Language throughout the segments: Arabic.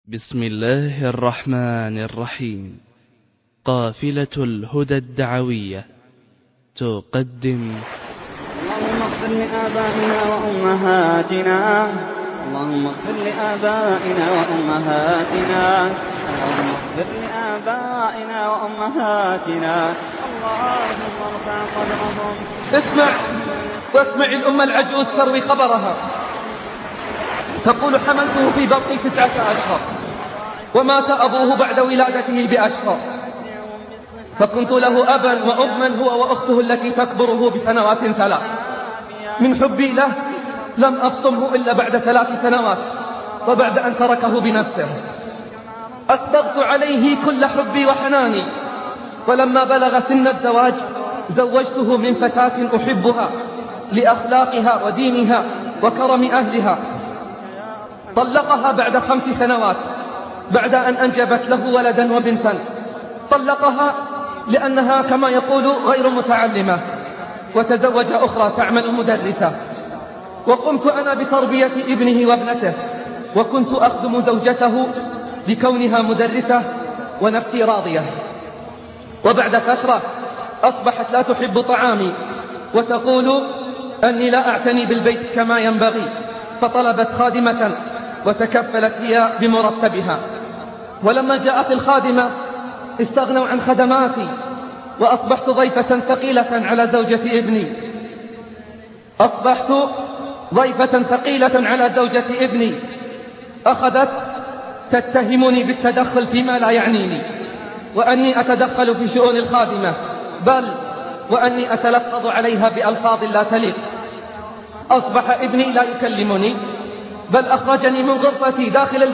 بسم الله الرحمن الرحيم. قافلة الهدى الدعوية تقدم: اللهم اغفر لآبائنا وأمهاتنا، اللهم اغفر لآبائنا وأمهاتنا، اللهم اغفر لآبائنا وأمهاتنا، اللهم ارفع قدرهم. اسمع واسمع الأمة العجوز تروي خبرها، تقول: حملته في بطني 9 أشهر، ومات أبوه بعد ولادته بأشهر، فكنت له أبا وأما هو وأخته التي تكبره بسنوات 3. من حبي له لم أفطمه إلا بعد 3 سنوات، وبعد أن تركه بنفسه. أسبغت عليه كل حبي وحناني، ولما بلغ سن الزواج زوجته من فتاة أحبها لأخلاقها ودينها وكرم أهلها. طلقها بعد 5 سنوات بعد أن أنجبت له ولدا وبنتا. طلقها لأنها كما يقول غير متعلمة، وتزوج أخرى تعمل مدرسة. وقمت أنا بتربية ابنه وابنته، وكنت أخدم زوجته لكونها مدرسة ونفسي راضية. وبعد فترة أصبحت لا تحب طعامي، وتقول أني لا أعتني بالبيت كما ينبغي، فطلبت خادمة وتكفلت هي بمرتبها. ولما جاءت الخادمة استغنوا عن خدماتي، وأصبحت ضيفة ثقيلة على زوجة ابني. أصبحت ضيفة ثقيلة على زوجة ابني. أخذت تتهمني بالتدخل فيما لا يعنيني، وأني أتدخل في شؤون الخادمة، بل وأني أتلفظ عليها بألفاظ لا تليق. أصبح ابني لا يكلمني، بل أخرجني من غرفتي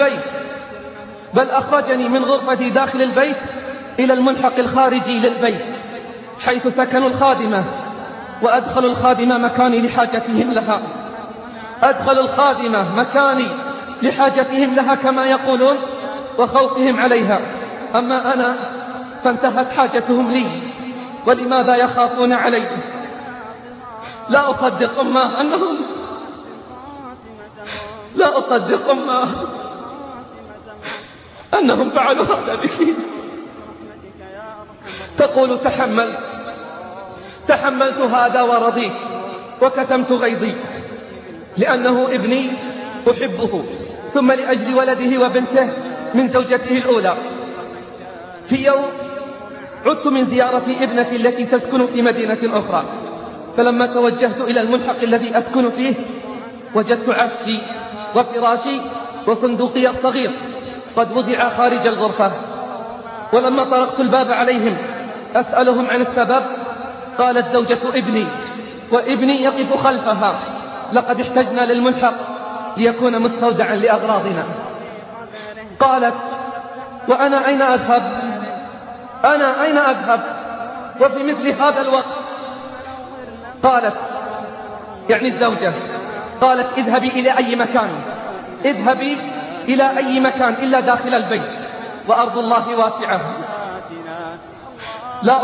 داخل البيت إلى الملحق الخارجي للبيت حيث سكن الخادمة، وأدخل الخادمة مكاني لحاجتهم لها كما يقولون، وخوفهم عليها. أما أنا فانتهت حاجتهم لي، ولماذا يخافون علي؟ لا أصدق أنهم فعلوا هذا بك. تقول: تحملت هذا ورضيت، وكتمت غيظي، لأنه ابني أحبه، ثم لأجل ولده وبنته من زوجته الأولى. في يوم عدت من زيارة ابنتي التي تسكن في مدينة أخرى، فلما توجهت إلى الملحق الذي أسكن فيه وجدت عفشي وفراشي وصندوقي الصغير قد وضع خارج الغرفة. ولما طرقت الباب عليهم أسألهم عن السبب، قالت زوجة ابني وابني يقف خلفها: لقد احتجنا للملحق ليكون مستودعا لأغراضنا. قالت: وأنا أين أذهب وفي مثل هذا الوقت؟ قالت، يعني الزوجة، قالت: اذهبي إلى أي مكان إلا داخل البيت، وأرض الله واسعة. لا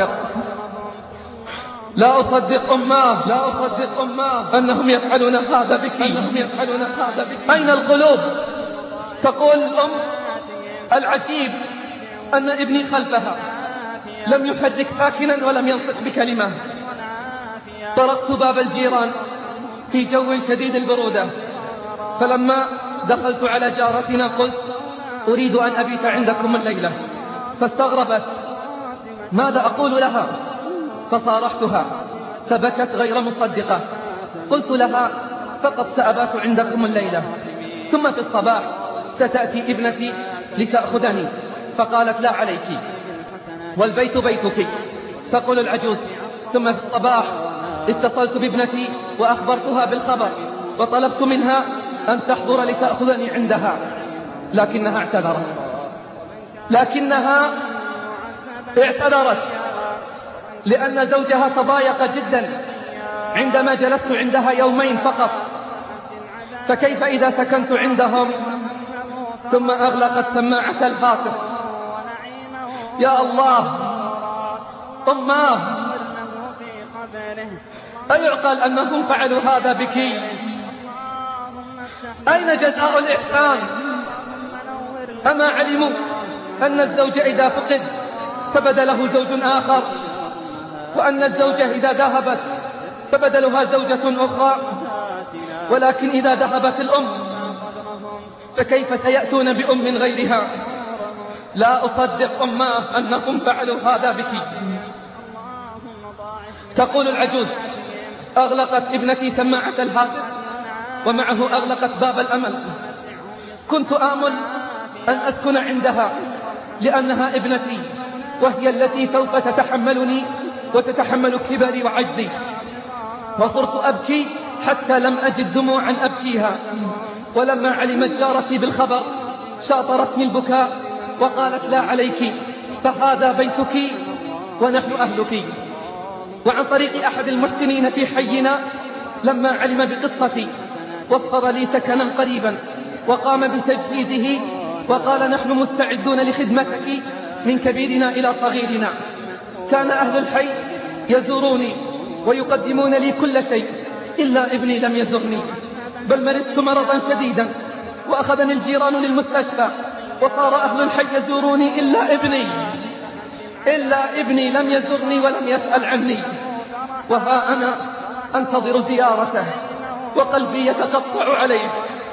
أصدق أماه أنهم يفعلون هذا بك. أين القلوب؟ تقول الأم: العجيب أن ابني خلفها لم يحرك ساكنا ولم ينطق بكلمة. طرقت باب الجيران في جو شديد البرودة، فلما دخلت على جارتنا قلت: أريد أن أبيت عندكم الليلة. فاستغربت ماذا أقول لها، فصارحتها فبكت غير مصدقة. قلت لها: فقط سأبات عندكم الليلة، ثم في الصباح ستأتي ابنتي لتأخذني. فقالت: لا عليك، والبيت بيتك. تقول العجوز: ثم في الصباح اتصلت بابنتي وأخبرتها بالخبر، وطلبت منها أن تحضر لتأخذني عندها، لكنها اعتذرت لأن زوجها تضايق جدا عندما جلست عندها يومين فقط، فكيف إذا سكنت عندهم؟ ثم أغلقت سماعة الهاتف. يا الله، أماه، أيعقل أنهم فعلوا هذا بك؟ أين جزاء الإحسان؟ أما علموا أن الزوج إذا فقد فبدله زوج آخر، وأن الزوجة إذا ذهبت فبدلها زوجة أخرى، ولكن إذا ذهبت الأم فكيف سيأتون بأم غيرها؟ لا أصدق أماه أنهم فعلوا هذا بك. تقول العجوز: أغلقت ابنتي سماعة الهاتف ومعه أغلقت باب الأمل. كنت آمل أن أسكن عندها لأنها ابنتي، وهي التي سوف تتحملني وتتحمل كبري وعجزي. وصرت أبكي حتى لم أجد دموعا أبكيها، ولما علمت جارتي بالخبر شاطرتني البكاء وقالت: لا عليك، فهذا بيتك ونحن أهلك. وعن طريق أحد المحسنين في حينا لما علم بقصتي وفر لي سكنا قريبا وقام بتجهيزه، وقال: نحن مستعدون لخدمتك من كبيرنا إلى صغيرنا. كان أهل الحي يزوروني ويقدمون لي كل شيء، إلا ابني لم يزرني، بل مرضت مرضا شديدا وأخذني الجيران للمستشفى، وصار أهل الحي يزوروني إلا ابني لم يزرني ولم يسأل عني. وها أنا أنتظر زيارته وقلبي يتقطع عليه،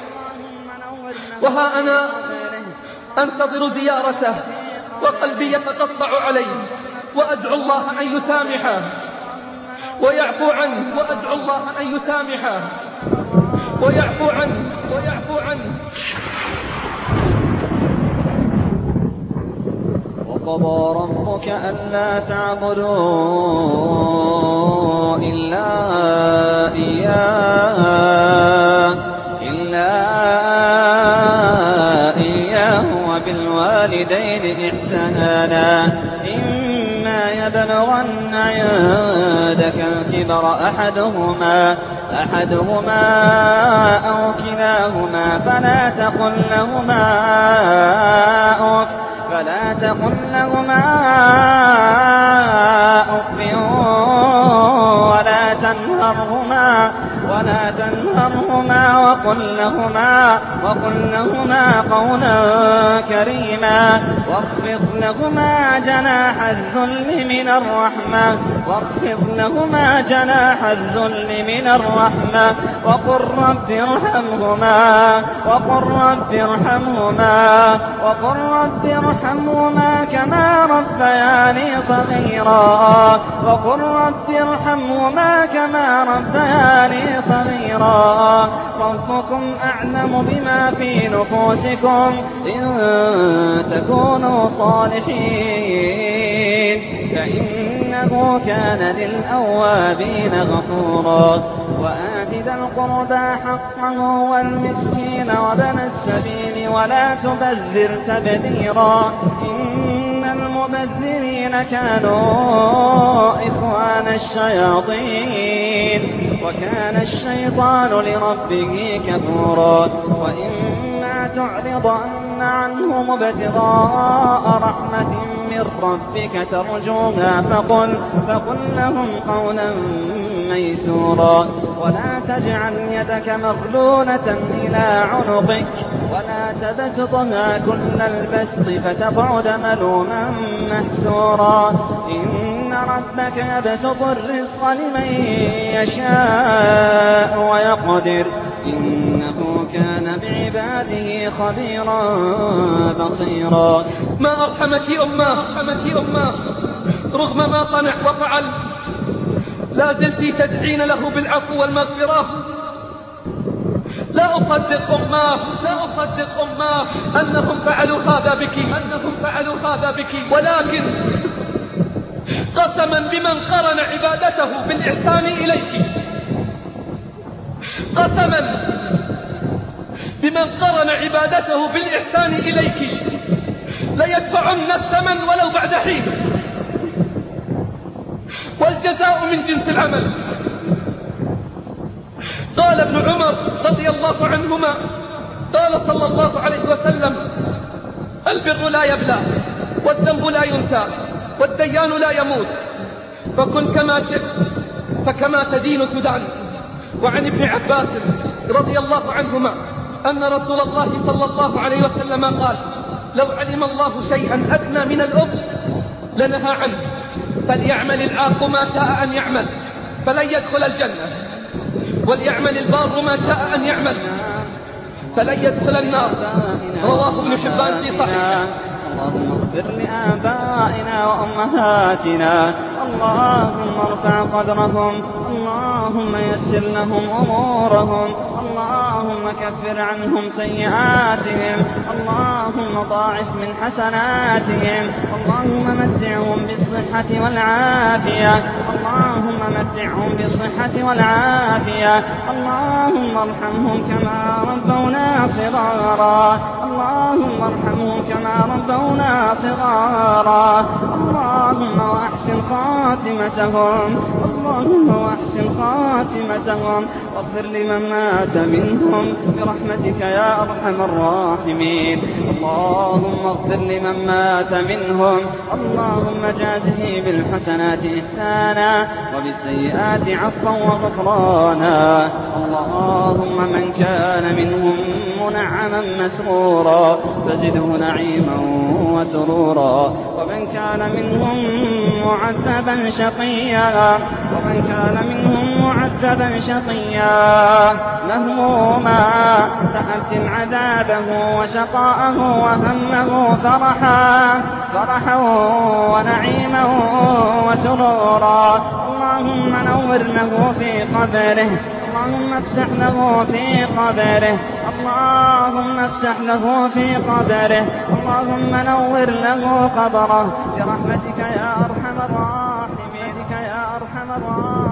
وها أنا أنتظر زيارته وقلبي يتقطع عليه، وأدعو الله أن يسامحه ويعفو عنه، وأدعو الله أن يسامحه ويعفو عنه. وقضى ربك ألا تعبدوا إلا إياه وبالوالدين إحسانا. إما يبلغن عندك الكبر أحدهما أو كلاهما فلا تقل لهما أف ولا تنهرهما وقل لهما قولا كريما. واخفض لهما جناح الذل من الرحمة وقل رب ارحمهما كما ربياني صغيرا. ربكم أعلم بما في نفوسكم إن تكونوا صالحين فإنه كان للأوابين غفورا. وآت ذا القربى حقه والمسكين وابن السبيل ولا تبذر تبذيرا إن المبذرين كانوا إخوان الشياطين وكان الشيطان لربه كفورا. وإما تعرضن عنهم ابتغاء رحمة من ربك ترجوها فقل لهم قولا ميسورا. ولا تجعل يدك مغلولة إلى عنقك ولا تبسطها كل البسط فتقعد ملوما محسورا. إن ربك يبسط الرزق لمن يشاء ويقدر إنه كان بعباده خبيرا بصيرا. ما أرحمك أماه رغم ما صنع وفعل لا زلت تدعين له بالعفو والمغفرة. لا أصدق أماه أنهم فعلوا هذا بك، ولكن قسما بمن قرن عبادته بالإحسان إليك ليدفعن الثمن ولو بعد حين، والجزاء من جنس العمل. قال ابن عمر رضي الله عنهما قال صلى الله عليه وسلم: البر لا يبلى والذنب لا ينسى والديان لا يموت، فكن كما شئت فكما تدين تدان. وعن ابن عباس رضي الله عنهما أن رسول الله صلى الله عليه وسلم قال: لو علم الله شيئا أدنى من الأم لنهى عنه، فليعمل العاق ما شاء أن يعمل فلن يدخل الجنة، وليعمل البار ما شاء أن يعمل فلن يدخل النار. رواه ابن حبان في صحيحه. اللهم اغفر لآبائنا وأمهاتنا، اللهم ارفع قدرهم، اللهم يسر لهم أمورهم، اللهم كفر عنهم سيئاتهم، اللهم ضاعف من حسناتهم، اللهم متعهم بالصحة والعافية، اللهم متعهم بالصحة والعافية، اللهم ارحمهم كما ربونا صغارا، اللهم ارحمهم كما ربونا صغارا، اللهم وأحسن خاتمتهم، اللهم وأحسن خاتمتهم، واغفر لمن مات منهم برحمتك يا أرحم الراحمين. اللهم اغفر لمن مات منهم، اللهم جازه بالحسنات إحسانا وبالسيئات عفوا وغفرانا. اللهم من كان منهم منعما مسرورا فزده نعيما وسرورا، ومن كان منهم معذبا شقيا، ومن كان منهم معذبا شقيا مهموما فأبدل عذابه وشقاءه وهمه فرحا ونعيما وسرورا. اللهم نور له في قبره، اللهم افسح له في قبره، اللهم افسح له في قبره، اللهم نور له قبره برحمتك يا أرحم الراحمين، يا أرحم الراحمين.